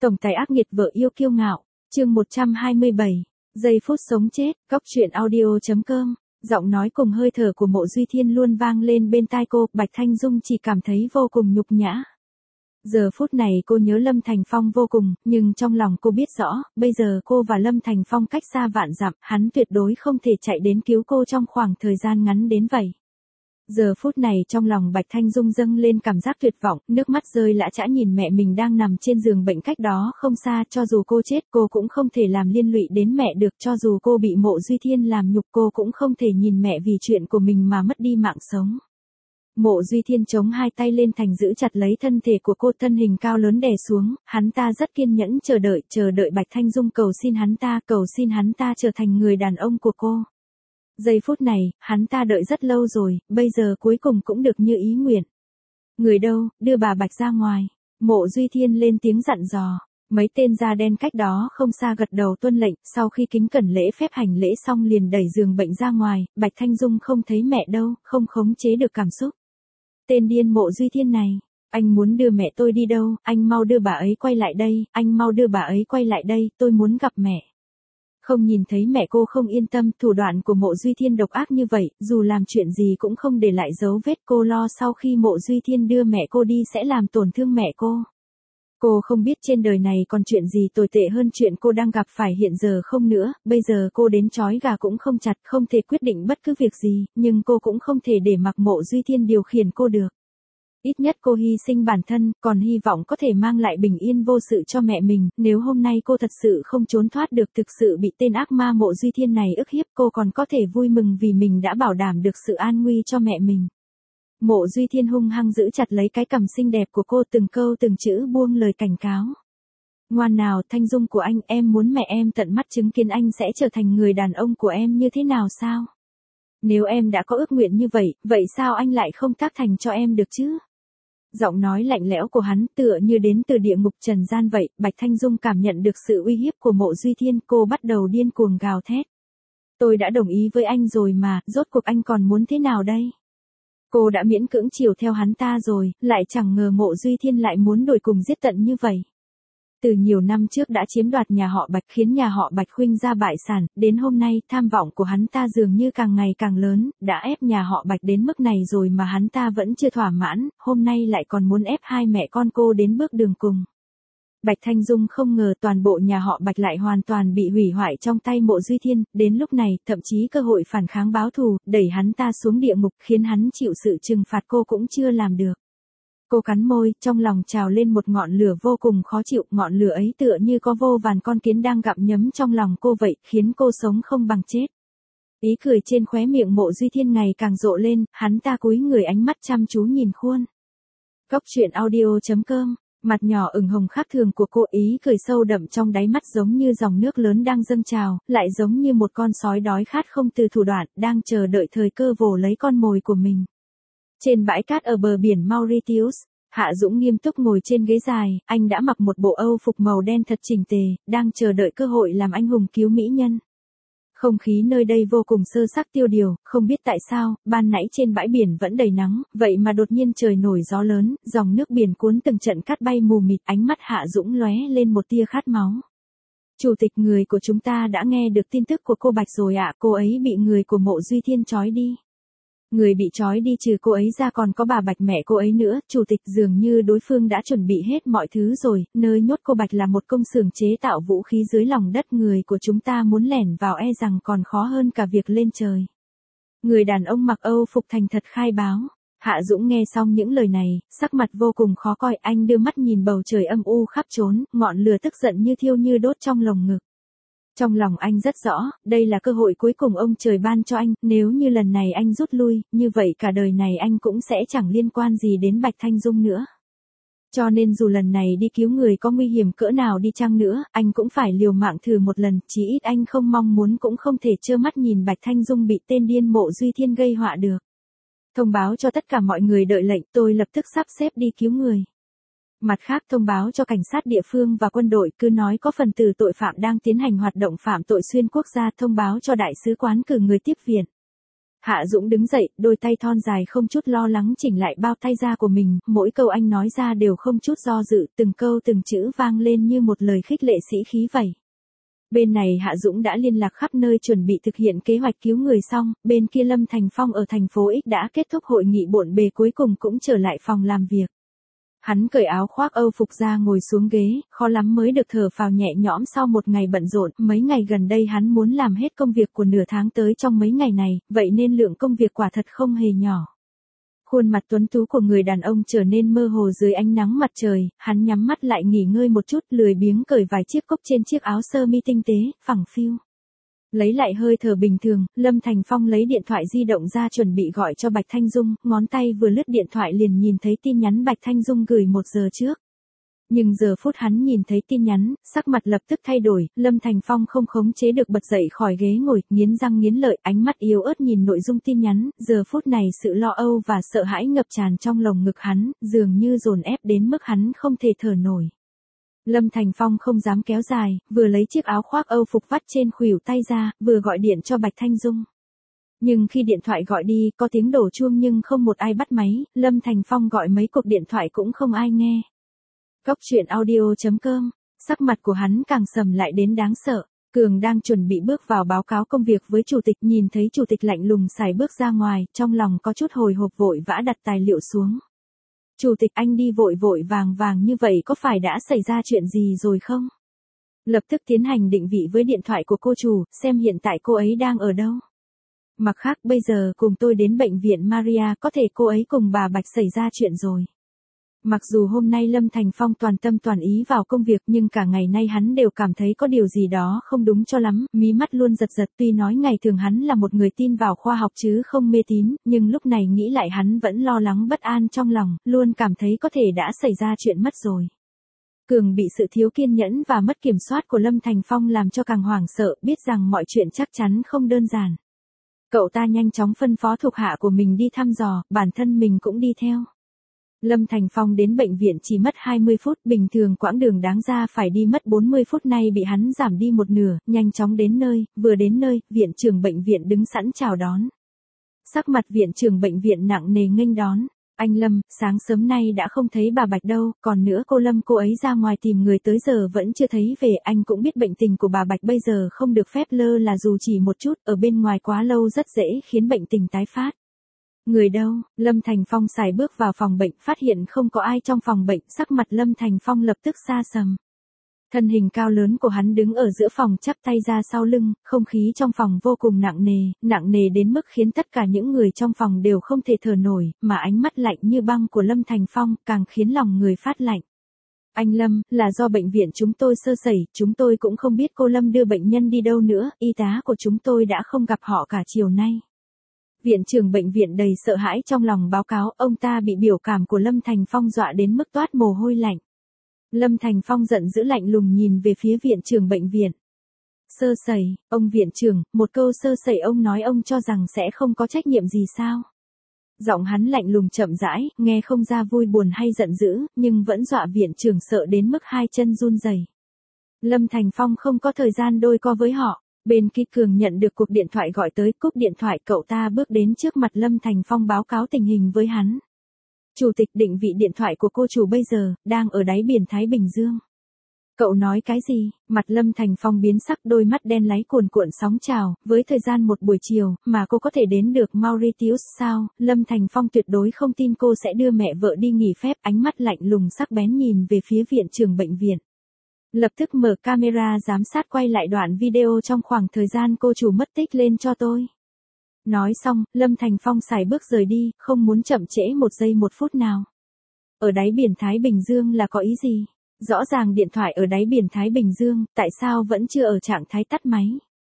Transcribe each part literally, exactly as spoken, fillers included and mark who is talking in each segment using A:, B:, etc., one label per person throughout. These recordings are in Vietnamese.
A: Tổng tài ác nghiệt vợ yêu kiêu ngạo, chương một trăm hai mươi bảy, giây phút sống chết, góc truyện audio.com, giọng nói cùng hơi thở của Mộ Duy Thiên luôn vang lên bên tai cô, Bạch Thanh Dung chỉ cảm thấy vô cùng nhục nhã. Giờ phút này cô nhớ Lâm Thành Phong vô cùng, nhưng trong lòng cô biết rõ, bây giờ cô và Lâm Thành Phong cách xa vạn dặm, hắn tuyệt đối không thể chạy đến cứu cô trong khoảng thời gian ngắn đến vậy. Giờ phút này trong lòng Bạch Thanh Dung dâng lên cảm giác tuyệt vọng, nước mắt rơi lã chã nhìn mẹ mình đang nằm trên giường bệnh cách đó không xa, cho dù cô chết cô cũng không thể làm liên lụy đến mẹ được, cho dù cô bị Mộ Duy Thiên làm nhục cô cũng không thể nhìn mẹ vì chuyện của mình mà mất đi mạng sống. Mộ Duy Thiên chống hai tay lên thành giữ chặt lấy thân thể của cô, thân hình cao lớn đè xuống, hắn ta rất kiên nhẫn chờ đợi, chờ đợi Bạch Thanh Dung cầu xin hắn ta, cầu xin hắn ta trở thành người đàn ông của cô. Giây phút này, hắn ta đợi rất lâu rồi, bây giờ cuối cùng cũng được như ý nguyện. Người đâu, đưa bà Bạch ra ngoài. Mộ Duy Thiên lên tiếng dặn dò. Mấy tên da đen cách đó không xa gật đầu tuân lệnh, sau khi kính cẩn lễ phép hành lễ xong liền đẩy giường bệnh ra ngoài, Bạch Thanh Dung không thấy mẹ đâu, không khống chế được cảm xúc. Tên điên Mộ Duy Thiên này, anh muốn đưa mẹ tôi đi đâu, anh mau đưa bà ấy quay lại đây, anh mau đưa bà ấy quay lại đây, tôi muốn gặp mẹ. Không nhìn thấy mẹ cô không yên tâm, thủ đoạn của Mộ Duy Thiên độc ác như vậy, dù làm chuyện gì cũng không để lại dấu vết, cô lo sau khi Mộ Duy Thiên đưa mẹ cô đi sẽ làm tổn thương mẹ cô. Cô không biết trên đời này còn chuyện gì tồi tệ hơn chuyện cô đang gặp phải hiện giờ không nữa, bây giờ cô đến trói gà cũng không chặt, không thể quyết định bất cứ việc gì, nhưng cô cũng không thể để mặc Mộ Duy Thiên điều khiển cô được. Ít nhất cô hy sinh bản thân, còn hy vọng có thể mang lại bình yên vô sự cho mẹ mình, nếu hôm nay cô thật sự không trốn thoát được, thực sự bị tên ác ma Mộ Duy Thiên này ức hiếp, cô còn có thể vui mừng vì mình đã bảo đảm được sự an nguy cho mẹ mình. Mộ Duy Thiên hung hăng giữ chặt lấy cái cằm xinh đẹp của cô, từng câu từng chữ buông lời cảnh cáo. Ngoan nào, Thanh Dung của anh, em muốn mẹ em tận mắt chứng kiến anh sẽ trở thành người đàn ông của em như thế nào sao? Nếu em đã có ước nguyện như vậy, vậy sao anh lại không tác thành cho em được chứ? Giọng nói lạnh lẽo của hắn tựa như đến từ địa ngục trần gian vậy, Bạch Thanh Dung cảm nhận được sự uy hiếp của Mộ Duy Thiên, cô bắt đầu điên cuồng gào thét. Tôi đã đồng ý với anh rồi mà, rốt cuộc anh còn muốn thế nào đây? Cô đã miễn cưỡng chiều theo hắn ta rồi, lại chẳng ngờ Mộ Duy Thiên lại muốn đuổi cùng giết tận như vậy. Từ nhiều năm trước đã chiếm đoạt nhà họ Bạch khiến nhà họ Bạch khuynh ra bại sản, đến hôm nay tham vọng của hắn ta dường như càng ngày càng lớn, đã ép nhà họ Bạch đến mức này rồi mà hắn ta vẫn chưa thỏa mãn, hôm nay lại còn muốn ép hai mẹ con cô đến bước đường cùng. Bạch Thanh Dung không ngờ toàn bộ nhà họ Bạch lại hoàn toàn bị hủy hoại trong tay Mộ Duy Thiên, đến lúc này, thậm chí cơ hội phản kháng báo thù, đẩy hắn ta xuống địa ngục khiến hắn chịu sự trừng phạt cô cũng chưa làm được. Cô cắn môi, trong lòng trào lên một ngọn lửa vô cùng khó chịu, ngọn lửa ấy tựa như có vô vàn con kiến đang gặm nhấm trong lòng cô vậy, khiến cô sống không bằng chết. Ý cười trên khóe miệng Mộ Duy Thiên ngày càng rộ lên, hắn ta cúi người ánh mắt chăm chú nhìn khuôn. Góc truyện audio.com, mặt nhỏ ửng hồng khác thường của cô, ý cười sâu đậm trong đáy mắt giống như dòng nước lớn đang dâng trào, lại giống như một con sói đói khát không từ thủ đoạn, đang chờ đợi thời cơ vồ lấy con mồi của mình. Trên bãi cát ở bờ biển Mauritius, Hạ Dũng nghiêm túc ngồi trên ghế dài, anh đã mặc một bộ âu phục màu đen thật chỉnh tề, đang chờ đợi cơ hội làm anh hùng cứu mỹ nhân. Không khí nơi đây vô cùng sơ sắc tiêu điều, không biết tại sao, ban nãy trên bãi biển vẫn đầy nắng, vậy mà đột nhiên trời nổi gió lớn, dòng nước biển cuốn từng trận cát bay mù mịt, ánh mắt Hạ Dũng lóe lên một tia khát máu. Chủ tịch, người của chúng ta đã nghe được tin tức của cô Bạch rồi ạ, cô ấy bị người của Mộ Duy Thiên trói đi. Người bị trói đi trừ cô ấy ra còn có bà Bạch mẹ cô ấy nữa, chủ tịch, dường như đối phương đã chuẩn bị hết mọi thứ rồi, nơi nhốt cô Bạch là một công xưởng chế tạo vũ khí dưới lòng đất, người của chúng ta muốn lẻn vào e rằng còn khó hơn cả việc lên trời. Người đàn ông mặc âu phục thành thật khai báo. Hạ Dũng nghe xong những lời này, sắc mặt vô cùng khó coi, anh đưa mắt nhìn bầu trời âm u khắp trốn, ngọn lửa tức giận như thiêu như đốt trong lồng ngực. Trong lòng anh rất rõ, đây là cơ hội cuối cùng ông trời ban cho anh, nếu như lần này anh rút lui, như vậy cả đời này anh cũng sẽ chẳng liên quan gì đến Bạch Thanh Dung nữa. Cho nên dù lần này đi cứu người có nguy hiểm cỡ nào đi chăng nữa, anh cũng phải liều mạng thử một lần, chí ít anh không mong muốn cũng không thể trơ mắt nhìn Bạch Thanh Dung bị tên điên Mộ Duy Thiên gây họa được. Thông báo cho tất cả mọi người đợi lệnh, tôi lập tức sắp xếp đi cứu người. Mặt khác thông báo cho cảnh sát địa phương và quân đội, cứ nói có phần tử tội phạm đang tiến hành hoạt động phạm tội xuyên quốc gia, thông báo cho đại sứ quán cử người tiếp viện. Hạ Dũng đứng dậy, đôi tay thon dài không chút lo lắng chỉnh lại bao tay da của mình, mỗi câu anh nói ra đều không chút do dự, từng câu từng chữ vang lên như một lời khích lệ sĩ khí vậy. Bên này Hạ Dũng đã liên lạc khắp nơi chuẩn bị thực hiện kế hoạch cứu người xong, bên kia Lâm Thành Phong ở thành phố X đã kết thúc hội nghị bộn bề cuối cùng cũng trở lại phòng làm việc. Hắn cởi áo khoác Âu phục ra ngồi xuống ghế, khó lắm mới được thở phào nhẹ nhõm sau một ngày bận rộn, mấy ngày gần đây hắn muốn làm hết công việc của nửa tháng tới trong mấy ngày này, vậy nên lượng công việc quả thật không hề nhỏ. Khuôn mặt tuấn tú của người đàn ông trở nên mơ hồ dưới ánh nắng mặt trời, hắn nhắm mắt lại nghỉ ngơi một chút, lười biếng cởi vài chiếc cúc trên chiếc áo sơ mi tinh tế, phẳng phiu. Lấy lại hơi thở bình thường, Lâm Thành Phong lấy điện thoại di động ra chuẩn bị gọi cho Bạch Thanh Dung, ngón tay vừa lướt điện thoại liền nhìn thấy tin nhắn Bạch Thanh Dung gửi một giờ trước. Nhưng giờ phút hắn nhìn thấy tin nhắn, sắc mặt lập tức thay đổi, Lâm Thành Phong không khống chế được bật dậy khỏi ghế ngồi, nghiến răng nghiến lợi, ánh mắt yếu ớt nhìn nội dung tin nhắn, giờ phút này sự lo âu và sợ hãi ngập tràn trong lồng ngực hắn, dường như dồn ép đến mức hắn không thể thở nổi. Lâm Thành Phong không dám kéo dài, vừa lấy chiếc áo khoác Âu phục vắt trên khuỷu tay ra, vừa gọi điện cho Bạch Thanh Dung. Nhưng khi điện thoại gọi đi, có tiếng đổ chuông nhưng không một ai bắt máy, Lâm Thành Phong gọi mấy cuộc điện thoại cũng không ai nghe. Cóc truyện audio chấm com, sắc mặt của hắn càng sầm lại đến đáng sợ. Cường đang chuẩn bị bước vào báo cáo công việc với chủ tịch, nhìn thấy chủ tịch lạnh lùng xài bước ra ngoài, trong lòng có chút hồi hộp vội vã đặt tài liệu xuống. Chủ tịch, anh đi vội vội vàng vàng như vậy có phải đã xảy ra chuyện gì rồi không? Lập tức tiến hành định vị với điện thoại của cô chủ, xem hiện tại cô ấy đang ở đâu. Mặt khác bây giờ cùng tôi đến bệnh viện Maria, có thể cô ấy cùng bà Bạch xảy ra chuyện rồi. Mặc dù hôm nay Lâm Thành Phong toàn tâm toàn ý vào công việc nhưng cả ngày nay hắn đều cảm thấy có điều gì đó không đúng cho lắm, mí mắt luôn giật giật, tuy nói ngày thường hắn là một người tin vào khoa học chứ không mê tín, nhưng lúc này nghĩ lại hắn vẫn lo lắng bất an trong lòng, luôn cảm thấy có thể đã xảy ra chuyện mất rồi. Cường bị sự thiếu kiên nhẫn và mất kiểm soát của Lâm Thành Phong làm cho càng hoảng sợ, biết rằng mọi chuyện chắc chắn không đơn giản. Cậu ta nhanh chóng phân phó thuộc hạ của mình đi thăm dò, bản thân mình cũng đi theo. Lâm Thành Phong đến bệnh viện chỉ mất hai mươi phút, bình thường quãng đường đáng ra phải đi mất bốn mươi phút nay bị hắn giảm đi một nửa, nhanh chóng đến nơi, vừa đến nơi, viện trưởng bệnh viện đứng sẵn chào đón. Sắc mặt viện trưởng bệnh viện nặng nề nghênh đón. Anh Lâm, sáng sớm nay đã không thấy bà Bạch đâu, còn nữa cô Lâm cô ấy ra ngoài tìm người tới giờ vẫn chưa thấy về, anh cũng biết bệnh tình của bà Bạch bây giờ không được phép lơ là dù chỉ một chút, ở bên ngoài quá lâu rất dễ khiến bệnh tình tái phát. Người đâu? Lâm Thành Phong xài bước vào phòng bệnh, phát hiện không có ai trong phòng bệnh, sắc mặt Lâm Thành Phong lập tức xa sầm. Thân hình cao lớn của hắn đứng ở giữa phòng chắp tay ra sau lưng, không khí trong phòng vô cùng nặng nề, nặng nề đến mức khiến tất cả những người trong phòng đều không thể thở nổi, mà ánh mắt lạnh như băng của Lâm Thành Phong càng khiến lòng người phát lạnh. Anh Lâm, là do bệnh viện chúng tôi sơ sẩy, chúng tôi cũng không biết cô Lâm đưa bệnh nhân đi đâu nữa, y tá của chúng tôi đã không gặp họ cả chiều nay. Viện trưởng bệnh viện đầy sợ hãi trong lòng báo cáo, ông ta bị biểu cảm của Lâm Thành Phong dọa đến mức toát mồ hôi lạnh. Lâm Thành Phong giận dữ lạnh lùng nhìn về phía viện trưởng bệnh viện. Sơ sẩy, ông viện trưởng, một câu sơ sẩy ông nói ông cho rằng sẽ không có trách nhiệm gì sao? Giọng hắn lạnh lùng chậm rãi, nghe không ra vui buồn hay giận dữ, nhưng vẫn dọa viện trưởng sợ đến mức hai chân run rẩy. Lâm Thành Phong không có thời gian đôi co với họ. Bên kia Cường nhận được cuộc điện thoại gọi tới, cúp điện thoại, cậu ta bước đến trước mặt Lâm Thành Phong báo cáo tình hình với hắn. Chủ tịch, định vị điện thoại của cô chủ bây giờ, đang ở đáy biển Thái Bình Dương. Cậu nói cái gì? Mặt Lâm Thành Phong biến sắc, đôi mắt đen láy cuồn cuộn sóng trào, với thời gian một buổi chiều, mà cô có thể đến được Mauritius sao? Lâm Thành Phong tuyệt đối không tin cô sẽ đưa mẹ vợ đi nghỉ phép, ánh mắt lạnh lùng sắc bén nhìn về phía viện trưởng bệnh viện. Lập tức mở camera giám sát quay lại đoạn video trong khoảng thời gian cô chủ mất tích lên cho tôi. Nói xong, Lâm Thành Phong xài bước rời đi, không muốn chậm trễ một giây một phút nào. Ở đáy biển Thái Bình Dương là có ý gì? Rõ ràng điện thoại ở đáy biển Thái Bình Dương, tại sao vẫn chưa ở trạng thái tắt máy?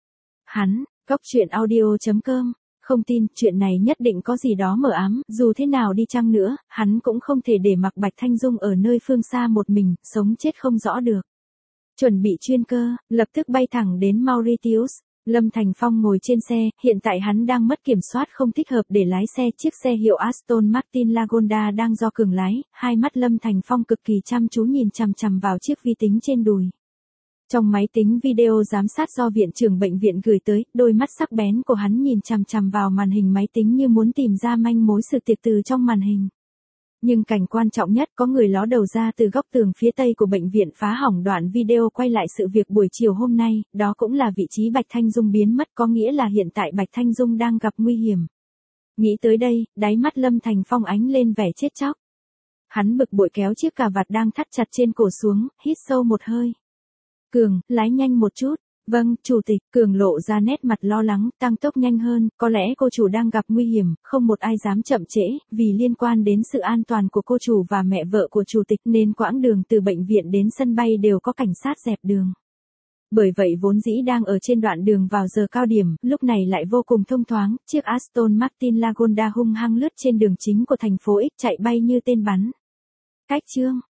A: Hắn, cóc truyện audio chấm com, không tin, chuyện này nhất định có gì đó mờ ám, dù thế nào đi chăng nữa, hắn cũng không thể để mặc Bạch Thanh Dung ở nơi phương xa một mình, sống chết không rõ được. Chuẩn bị chuyên cơ, lập tức bay thẳng đến Mauritius. Lâm Thành Phong ngồi trên xe, hiện tại hắn đang mất kiểm soát không thích hợp để lái xe, chiếc xe hiệu Aston Martin Lagonda đang do Cường lái, hai mắt Lâm Thành Phong cực kỳ chăm chú nhìn chằm chằm vào chiếc vi tính trên đùi. Trong máy tính video giám sát do viện trưởng bệnh viện gửi tới, đôi mắt sắc bén của hắn nhìn chằm chằm vào màn hình máy tính như muốn tìm ra manh mối sự tiệc từ trong màn hình. Nhưng cảnh quan trọng nhất, có người ló đầu ra từ góc tường phía tây của bệnh viện phá hỏng đoạn video quay lại sự việc buổi chiều hôm nay, đó cũng là vị trí Bạch Thanh Dung biến mất, có nghĩa là hiện tại Bạch Thanh Dung đang gặp nguy hiểm. Nghĩ tới đây, đáy mắt Lâm Thành Phong ánh lên vẻ chết chóc. Hắn bực bội kéo chiếc cà vạt đang thắt chặt trên cổ xuống, hít sâu một hơi. Cường, lái nhanh một chút. Vâng, chủ tịch. Cường lộ ra nét mặt lo lắng, tăng tốc nhanh hơn, có lẽ cô chủ đang gặp nguy hiểm, không một ai dám chậm trễ, vì liên quan đến sự an toàn của cô chủ và mẹ vợ của chủ tịch nên quãng đường từ bệnh viện đến sân bay đều có cảnh sát dẹp đường. Bởi vậy vốn dĩ đang ở trên đoạn đường vào giờ cao điểm, lúc này lại vô cùng thông thoáng, chiếc Aston Martin Lagonda hung hăng lướt trên đường chính của thành phố X chạy bay như tên bắn. Cách chương